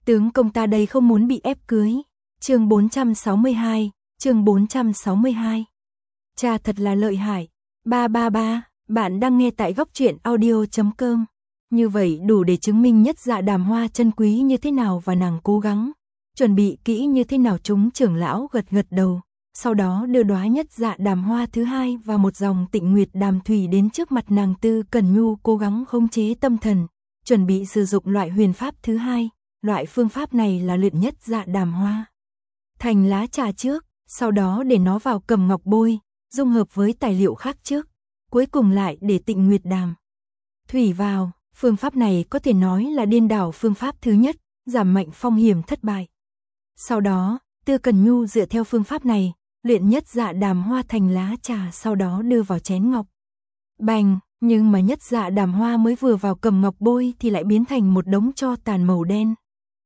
Tướng công ta đây không muốn bị ép cưới. Chương 462, chương 462. Cha thật là lợi hại. 333, bạn đang nghe tại góc truyện audio.com. Như vậy đủ để chứng minh Nhất Dạ Đàm Hoa chân quý như thế nào và nàng cố gắng chuẩn bị kỹ như thế nào. Chúng trưởng lão gật gật đầu, sau đó đưa đóa Nhất Dạ Đàm Hoa thứ hai và một dòng Tịnh Nguyệt Đàm Thủy đến trước mặt nàng. Tư Cẩn Nhu cố gắng khống chế tâm thần, chuẩn bị sử dụng loại huyền pháp thứ hai. Loại phương pháp này là luyện Nhất Dạ Đàm Hoa thành lá trà trước, sau đó để nó vào cầm ngọc bôi, dung hợp với tài liệu khác trước, cuối cùng lại để Tịnh Nguyệt Đàm Thủy vào. Phương pháp này có thể nói là điên đảo phương pháp thứ nhất, giảm mạnh phong hiểm thất bại. Sau đó, Tư Cẩn Nhu dựa theo phương pháp này, luyện Nhất Dạ Đàm Hoa thành lá trà, sau đó đưa vào chén ngọc. Bành, nhưng mà Nhất Dạ Đàm Hoa mới vừa vào cầm ngọc bôi thì lại biến thành một đống tro tàn màu đen.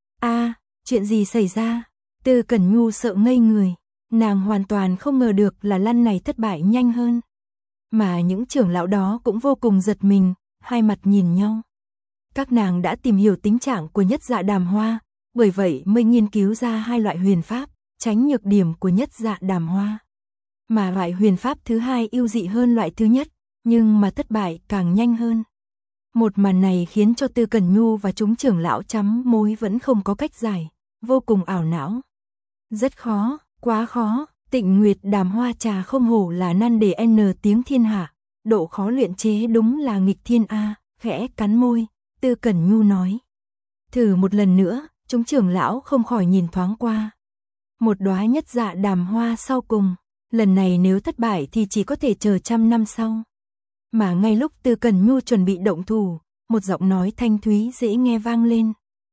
Chuyện gì xảy ra? Tư Cẩn Nhu sợ ngây người, nàng hoàn toàn không ngờ được là lần này thất bại nhanh hơn. Mà những trưởng lão đó cũng vô cùng giật mình, hai mặt nhìn nhau. Các nàng đã tìm hiểu tính trạng của Nhất Dạ Đàm Hoa, bởi vậy mới nghiên cứu ra hai loại huyền pháp, tránh nhược điểm của Nhất Dạ Đàm Hoa. Mà loại huyền pháp thứ hai ưu dị hơn loại thứ nhất, nhưng mà thất bại càng nhanh hơn. Một màn này khiến cho Tư Cẩn Nhu và chúng trưởng lão chấm môi vẫn không có cách giải, vô cùng ảo não. Rất khó, quá khó. Tịnh Nguyệt Đàm Hoa trà không hổ là nan đề N tiếng thiên hạ, độ khó luyện chế đúng là nghịch thiên a. Khẽ cắn môi, Tư Cẩn Nhu nói. Thử một lần nữa. Chúng trưởng lão không khỏi nhìn thoáng qua. Một đóa Nhất Dạ Đàm Hoa sau cùng, lần này nếu thất bại thì chỉ có thể chờ trăm năm sau. Mà ngay lúc Tư Cẩn Nhu chuẩn bị động thủ, một giọng nói thanh thúy dễ nghe vang lên.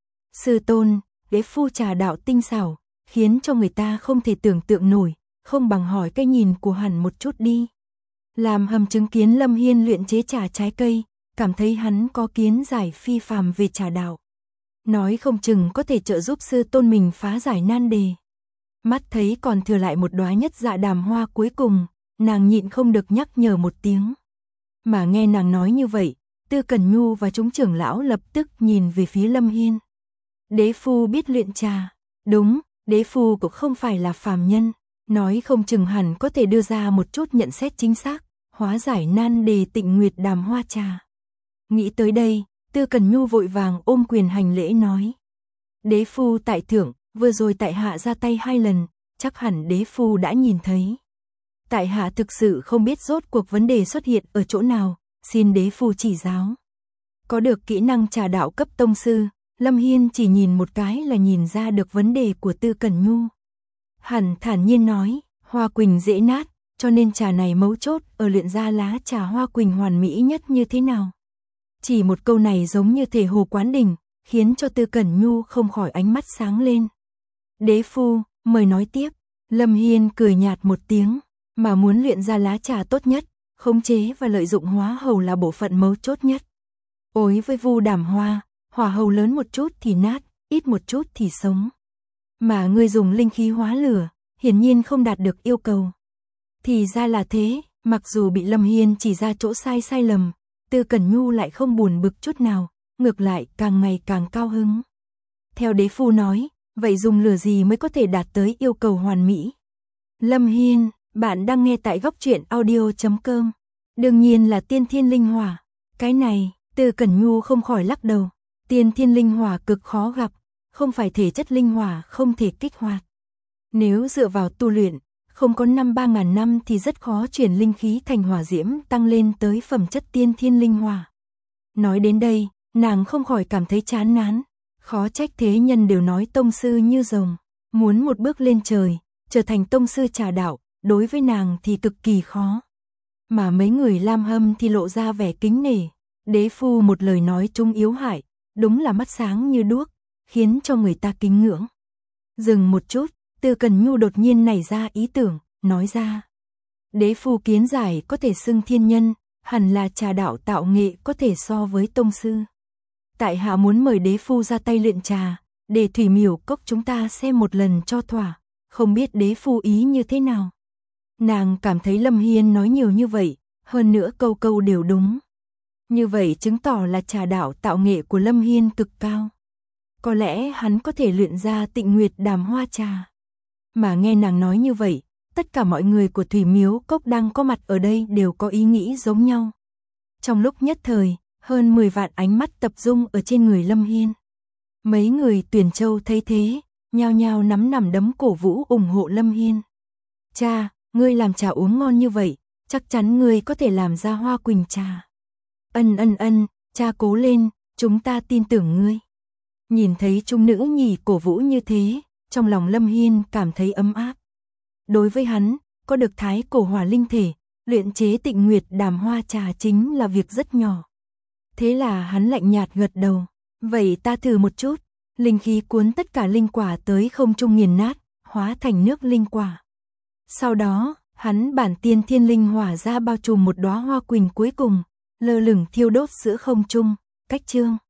Sư tôn, đế phu trà đạo tinh xảo, khiến cho người ta không thể tưởng tượng nổi, không bằng hỏi cái nhìn của hắn một chút đi. Làm Hầm chứng kiến Lâm Hiên luyện chế trà trái cây, cảm thấy hắn có kiến giải phi phàm về trà đạo. Nói không chừng có thể trợ giúp sư tôn mình phá giải nan đề. Mắt thấy còn thừa lại một đóa Nhất Dạ Đàm Hoa cuối cùng, nàng nhịn không được nhắc nhở một tiếng. Mà nghe nàng nói như vậy, Tư Cẩn Nhu và chúng trưởng lão lập tức nhìn về phía Lâm Hiên. Đế phu biết luyện trà. Đúng, đế phu cũng không phải là phàm nhân, nói không chừng hẳn có thể đưa ra một chút nhận xét chính xác, hóa giải nan đề Tịnh Nguyệt Đàm Hoa trà. Nghĩ tới đây, Tư Cẩn Nhu vội vàng ôm quyền hành lễ nói. Đế phu tại thượng, vừa rồi tại hạ ra tay 2 lần, chắc hẳn đế phu đã nhìn thấy. Tại hạ thực sự không biết rốt cuộc vấn đề xuất hiện ở chỗ nào, xin đế phu chỉ giáo. Có được kỹ năng trà đạo cấp tông sư, Lâm Hiên chỉ nhìn một cái là nhìn ra được vấn đề của Tư Cẩn Nhu. Hắn thản nhiên nói, hoa quỳnh dễ nát, cho nên trà này mấu chốt ở luyện ra lá trà hoa quỳnh hoàn mỹ nhất như thế nào. Chỉ một câu này giống như thể hồ quán đỉnh, khiến cho Tư Cẩn Nhu không khỏi ánh mắt sáng lên. Đế phu, mời nói tiếp. Lâm Hiên cười nhạt một tiếng, mà muốn luyện ra lá trà tốt nhất, khống chế và lợi dụng hóa hầu là bộ phận mấu chốt nhất. Ối với vu đàm hoa, hỏa hầu lớn một chút thì nát, ít một chút thì sống. Mà ngươi dùng linh khí hóa lửa, hiển nhiên không đạt được yêu cầu. Thì ra là thế, mặc dù bị Lâm Hiên chỉ ra chỗ sai lầm, Tư Cẩn Nhu lại không buồn bực chút nào, ngược lại càng ngày càng cao hứng. Theo đế phu nói, vậy dùng lửa gì mới có thể đạt tới yêu cầu hoàn mỹ? Lâm Hiên, bạn đang nghe tại góc truyện audio.com. Đương nhiên là tiên thiên linh hỏa. Cái này, Tư Cẩn Nhu không khỏi lắc đầu. Tiên thiên linh hỏa cực khó gặp, không phải thể chất linh hỏa không thể kích hoạt. Nếu dựa vào tu luyện, không có 3.000 năm thì rất khó chuyển linh khí thành hỏa diễm tăng lên tới phẩm chất tiên thiên linh hỏa. Nói đến đây, nàng không khỏi cảm thấy chán ngán. Khó trách thế nhân đều nói tông sư như rồng, muốn một bước lên trời, trở thành tông sư trà đạo, đối với nàng thì cực kỳ khó. Mà mấy người Lam Hâm thì lộ ra vẻ kính nể. Đế phu một lời nói trung yếu hại, đúng là mắt sáng như đuốc, khiến cho người ta kính ngưỡng. Dừng một chút, Tư Cẩn Nhu đột nhiên nảy ra ý tưởng, nói ra. Đế phu kiến giải có thể xưng thiên nhân, hẳn là trà đạo tạo nghệ có thể so với tông sư. Tại hạ muốn mời đế phu ra tay luyện trà, để Thủy Miểu Cốc chúng ta xem một lần cho thỏa, không biết đế phu ý như thế nào. Nàng cảm thấy Lâm Hiên nói nhiều như vậy, hơn nữa câu câu đều đúng. Như vậy chứng tỏ là trà đạo tạo nghệ của Lâm Hiên cực cao. có lẽ hắn có thể luyện ra Tịnh Nguyệt Đàm Hoa trà. Mà nghe nàng nói như vậy, tất cả mọi người của Thủy Miếu Cốc đang có mặt ở đây đều có ý nghĩ giống nhau. Trong lúc nhất thời, hơn 10 vạn ánh mắt tập trung ở trên người Lâm Hiên. Mấy người Tuyển Châu thấy thế, nhao nhao nắm nắm đấm cổ vũ ủng hộ Lâm Hiên. Cha, ngươi làm trà uống ngon như vậy, chắc chắn ngươi có thể làm ra Hoa Quỳnh trà. Ân, cha cố lên, chúng ta tin tưởng ngươi. Nhìn thấy trung nữ nhì cổ vũ như thế, trong lòng Lâm Hiên cảm thấy ấm áp. Đối với hắn, có được thái cổ hỏa linh thể, luyện chế Tịnh Nguyệt Đàm Hoa trà chính là việc rất nhỏ. Thế là hắn lạnh nhạt gật đầu, vậy ta thử một chút. Linh khí cuốn tất cả linh quả tới không trung nghiền nát, hóa thành nước linh quả. Sau đó, hắn bản tiên thiên linh hỏa ra bao trùm một đóa hoa quỳnh cuối cùng, lơ lửng thiêu đốt giữa không trung, cách chương.